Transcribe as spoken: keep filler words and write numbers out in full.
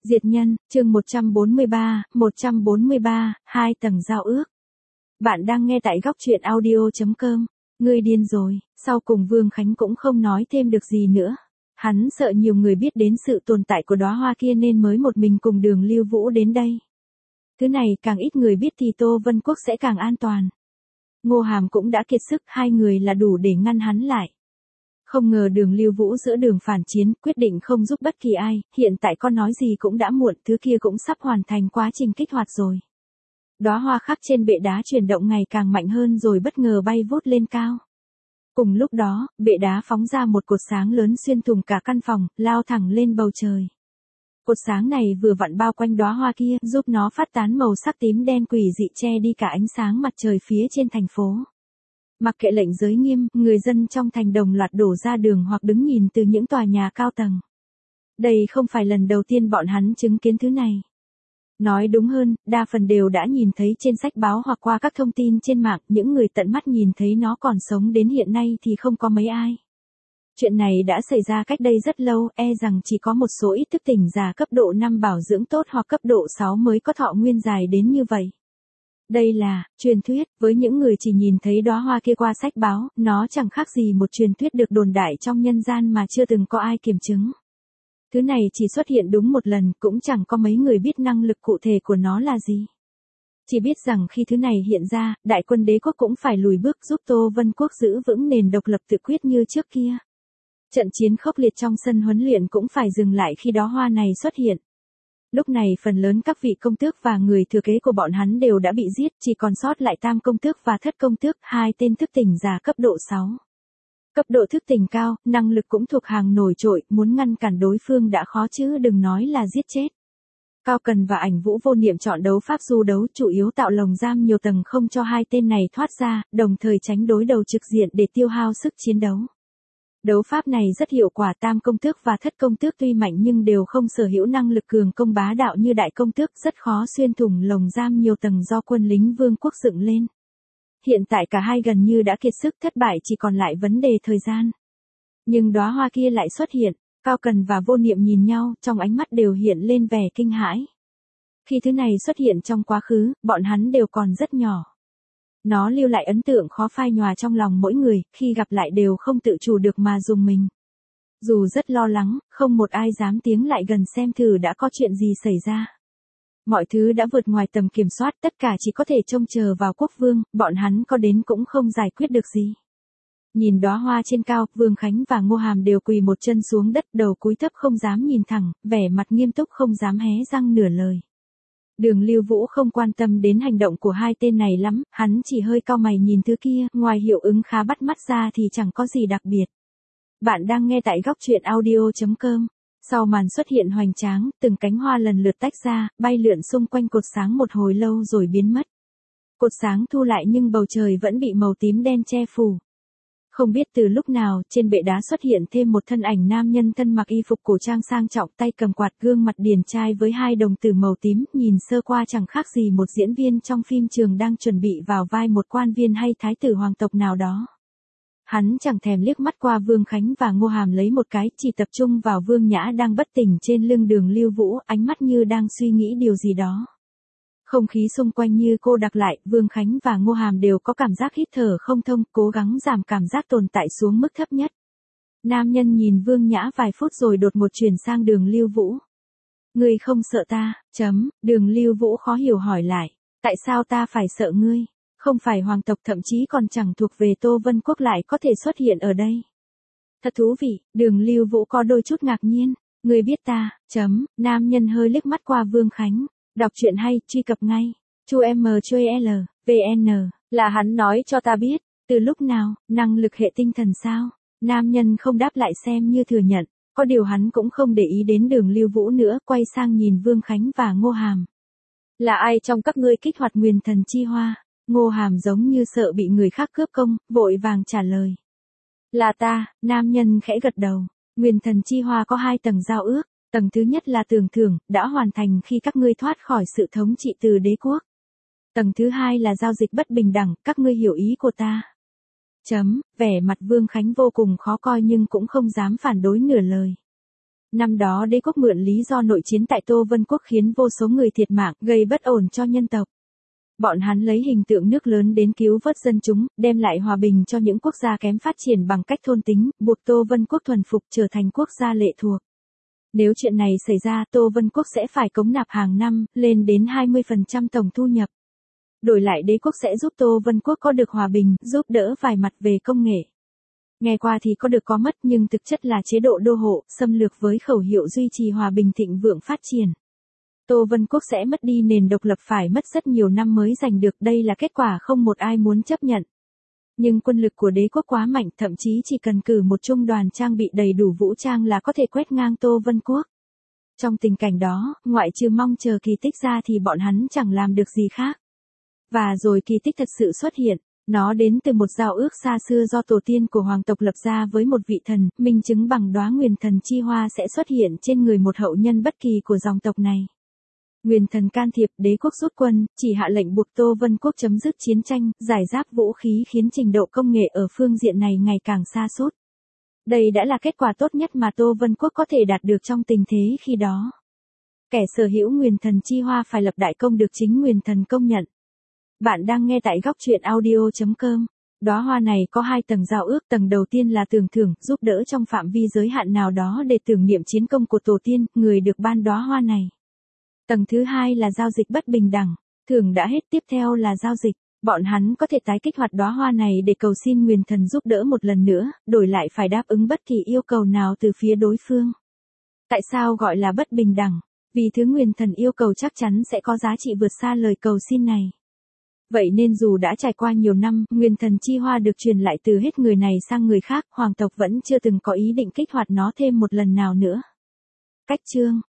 Diệt nhân, chương một trăm bốn mươi ba, một trăm bốn mươi ba, hai tầng giao ước. Bạn đang nghe tại góc truyện audio chấm com. Ngươi điên rồi, sau cùng Vương Khánh cũng không nói thêm được gì nữa. Hắn sợ nhiều người biết đến sự tồn tại của đóa hoa kia nên mới một mình cùng Đường Lưu Vũ đến đây. Thứ này càng ít người biết thì Tô Vân Quốc sẽ càng an toàn. Ngô Hàm cũng đã kiệt sức, hai người là đủ để ngăn hắn lại. Không ngờ Đường Lưu Vũ giữa đường phản chiến, quyết định không giúp bất kỳ ai, hiện tại con nói gì cũng đã muộn, thứ kia cũng sắp hoàn thành quá trình kích hoạt rồi. Đóa hoa khắc trên bệ đá chuyển động ngày càng mạnh hơn rồi bất ngờ bay vút lên cao. Cùng lúc đó, bệ đá phóng ra một cột sáng lớn xuyên thủng cả căn phòng, lao thẳng lên bầu trời. Cột sáng này vừa vặn bao quanh đóa hoa kia, giúp nó phát tán màu sắc tím đen quỷ dị che đi cả ánh sáng mặt trời phía trên thành phố. Mặc kệ lệnh giới nghiêm, người dân trong thành đồng loạt đổ ra đường hoặc đứng nhìn từ những tòa nhà cao tầng. Đây không phải lần đầu tiên bọn hắn chứng kiến thứ này. Nói đúng hơn, đa phần đều đã nhìn thấy trên sách báo hoặc qua các thông tin trên mạng, những người tận mắt nhìn thấy nó còn sống đến hiện nay thì không có mấy ai. Chuyện này đã xảy ra cách đây rất lâu, e rằng chỉ có một số ít thức tỉnh giả cấp độ năm bảo dưỡng tốt hoặc cấp độ sáu mới có thọ nguyên dài đến như vậy. Đây là truyền thuyết, với những người chỉ nhìn thấy đóa hoa kia qua sách báo, nó chẳng khác gì một truyền thuyết được đồn đại trong nhân gian mà chưa từng có ai kiểm chứng. Thứ này chỉ xuất hiện đúng một lần, cũng chẳng có mấy người biết năng lực cụ thể của nó là gì. Chỉ biết rằng khi thứ này hiện ra, đại quân đế quốc cũng phải lùi bước giúp Tô Vân Quốc giữ vững nền độc lập tự quyết như trước kia. Trận chiến khốc liệt trong sân huấn luyện cũng phải dừng lại khi đóa hoa này xuất hiện. Lúc này phần lớn các vị công tước và người thừa kế của bọn hắn đều đã bị giết, chỉ còn sót lại tam công tước và thất công tước, hai tên thức tỉnh giả cấp độ sáu. Cấp độ thức tỉnh cao, năng lực cũng thuộc hàng nổi trội, muốn ngăn cản đối phương đã khó chứ đừng nói là giết chết. Cao Cần và Ảnh Vũ Vô Niệm chọn đấu pháp du đấu, chủ yếu tạo lồng giam nhiều tầng không cho hai tên này thoát ra, đồng thời tránh đối đầu trực diện để tiêu hao sức chiến đấu. Đấu pháp này rất hiệu quả, tam công tước và thất công tước tuy mạnh nhưng đều không sở hữu năng lực cường công bá đạo như đại công tước, rất khó xuyên thủng lồng giam nhiều tầng do quân lính vương quốc dựng lên. Hiện tại cả hai gần như đã kiệt sức, thất bại chỉ còn lại vấn đề thời gian. Nhưng đóa hoa kia lại xuất hiện, Cao Cần và Vô Niệm nhìn nhau, trong ánh mắt đều hiện lên vẻ kinh hãi. Khi thứ này xuất hiện trong quá khứ, bọn hắn đều còn rất nhỏ. Nó lưu lại ấn tượng khó phai nhòa trong lòng mỗi người, khi gặp lại đều không tự chủ được mà dùng mình. Dù rất lo lắng, không một ai dám tiến lại gần xem thử đã có chuyện gì xảy ra. Mọi thứ đã vượt ngoài tầm kiểm soát, tất cả chỉ có thể trông chờ vào quốc vương, bọn hắn có đến cũng không giải quyết được gì. Nhìn đóa hoa trên cao, Vương Khánh và Ngô Hàm đều quỳ một chân xuống đất, đầu cúi thấp không dám nhìn thẳng, vẻ mặt nghiêm túc không dám hé răng nửa lời. Đường Lưu Vũ không quan tâm đến hành động của hai tên này lắm, hắn chỉ hơi cau mày nhìn thứ kia, ngoài hiệu ứng khá bắt mắt ra thì chẳng có gì đặc biệt. Bạn đang nghe tại góc truyện audio chấm com. Sau màn xuất hiện hoành tráng, từng cánh hoa lần lượt tách ra, bay lượn xung quanh cột sáng một hồi lâu rồi biến mất. Cột sáng thu lại nhưng bầu trời vẫn bị màu tím đen che phủ. Không biết từ lúc nào, trên bệ đá xuất hiện thêm một thân ảnh nam nhân thân mặc y phục cổ trang sang trọng, tay cầm quạt, gương mặt điển trai với hai đồng tử màu tím, nhìn sơ qua chẳng khác gì một diễn viên trong phim trường đang chuẩn bị vào vai một quan viên hay thái tử hoàng tộc nào đó. Hắn chẳng thèm liếc mắt qua Vương Khánh và Ngô Hàm lấy một cái, chỉ tập trung vào Vương Nhã đang bất tỉnh trên lưng Đường Lưu Vũ, ánh mắt như đang suy nghĩ điều gì đó. Không khí xung quanh như cô đặc lại, Vương Khánh và Ngô Hàm đều có cảm giác hít thở không thông, cố gắng giảm cảm giác tồn tại xuống mức thấp nhất. Nam nhân nhìn Vương Nhã vài phút rồi đột một chuyển sang Đường Lưu Vũ. Ngươi không sợ ta, chấm, Đường Lưu Vũ khó hiểu hỏi lại, tại sao ta phải sợ ngươi? Không phải hoàng tộc, thậm chí còn chẳng thuộc về Tô Vân Quốc lại có thể xuất hiện ở đây. Thật thú vị, Đường Lưu Vũ có đôi chút ngạc nhiên, ngươi biết ta, chấm, nam nhân hơi liếc mắt qua Vương Khánh. Đọc truyện hay, truy cập ngay. Chu em chui L, vê en, là hắn nói cho ta biết. Từ lúc nào, năng lực hệ tinh thần sao? Nam nhân không đáp lại xem như thừa nhận. Có điều hắn cũng không để ý đến Đường Lưu Vũ nữa, quay sang nhìn Vương Khánh và Ngô Hàm. Là ai trong các ngươi kích hoạt Nguyền Thần Chi Hoa? Ngô Hàm giống như sợ bị người khác cướp công, vội vàng trả lời. Là ta, nam nhân khẽ gật đầu. Nguyền Thần Chi Hoa có hai tầng giao ước. Tầng thứ nhất là tưởng thưởng, đã hoàn thành khi các ngươi thoát khỏi sự thống trị từ đế quốc. Tầng thứ hai là giao dịch bất bình đẳng, các ngươi hiểu ý của ta. Chấm, vẻ mặt Vương Khánh vô cùng khó coi nhưng cũng không dám phản đối nửa lời. Năm đó đế quốc mượn lý do nội chiến tại Tô Vân Quốc khiến vô số người thiệt mạng, gây bất ổn cho nhân tộc. Bọn hắn lấy hình tượng nước lớn đến cứu vớt dân chúng, đem lại hòa bình cho những quốc gia kém phát triển bằng cách thôn tính, buộc Tô Vân Quốc thuần phục trở thành quốc gia lệ thuộc. Nếu chuyện này xảy ra, Tô Vân Quốc sẽ phải cống nạp hàng năm, lên đến hai mươi phần trăm tổng thu nhập. Đổi lại đế quốc sẽ giúp Tô Vân Quốc có được hòa bình, giúp đỡ vài mặt về công nghệ. Nghe qua thì có được có mất nhưng thực chất là chế độ đô hộ, xâm lược với khẩu hiệu duy trì hòa bình thịnh vượng phát triển. Tô Vân Quốc sẽ mất đi nền độc lập phải mất rất nhiều năm mới giành được, đây là kết quả không một ai muốn chấp nhận. Nhưng quân lực của đế quốc quá mạnh, thậm chí chỉ cần cử một trung đoàn trang bị đầy đủ vũ trang là có thể quét ngang Tô Vân Quốc. Trong tình cảnh đó, ngoại trừ mong chờ kỳ tích ra thì bọn hắn chẳng làm được gì khác. Và rồi kỳ tích thật sự xuất hiện. Nó đến từ một giao ước xa xưa do tổ tiên của hoàng tộc lập ra với một vị thần, minh chứng bằng đóa nguyền thần chi hoa sẽ xuất hiện trên người một hậu nhân bất kỳ của dòng tộc này. Nguyền thần can thiệp, đế quốc rút quân, chỉ hạ lệnh buộc Tô Vân Quốc chấm dứt chiến tranh, giải giáp vũ khí khiến trình độ công nghệ ở phương diện này ngày càng sa sút. Đây đã là kết quả tốt nhất mà Tô Vân Quốc có thể đạt được trong tình thế khi đó. Kẻ sở hữu nguyền thần chi hoa phải lập đại công được chính nguyền thần công nhận. Bạn đang nghe tại góc truyện audio chấm com. Đóa hoa này có hai tầng giao ước, tầng đầu tiên là tưởng thưởng, giúp đỡ trong phạm vi giới hạn nào đó để tưởng niệm chiến công của tổ tiên, người được ban đóa hoa này. Tầng thứ hai là giao dịch bất bình đẳng, thưởng đã hết, tiếp theo là giao dịch, bọn hắn có thể tái kích hoạt đóa hoa này để cầu xin nguyền thần giúp đỡ một lần nữa, đổi lại phải đáp ứng bất kỳ yêu cầu nào từ phía đối phương. Tại sao gọi là bất bình đẳng? Vì thứ nguyền thần yêu cầu chắc chắn sẽ có giá trị vượt xa lời cầu xin này. Vậy nên dù đã trải qua nhiều năm, nguyền thần chi hoa được truyền lại từ hết người này sang người khác, hoàng tộc vẫn chưa từng có ý định kích hoạt nó thêm một lần nào nữa. Cách chương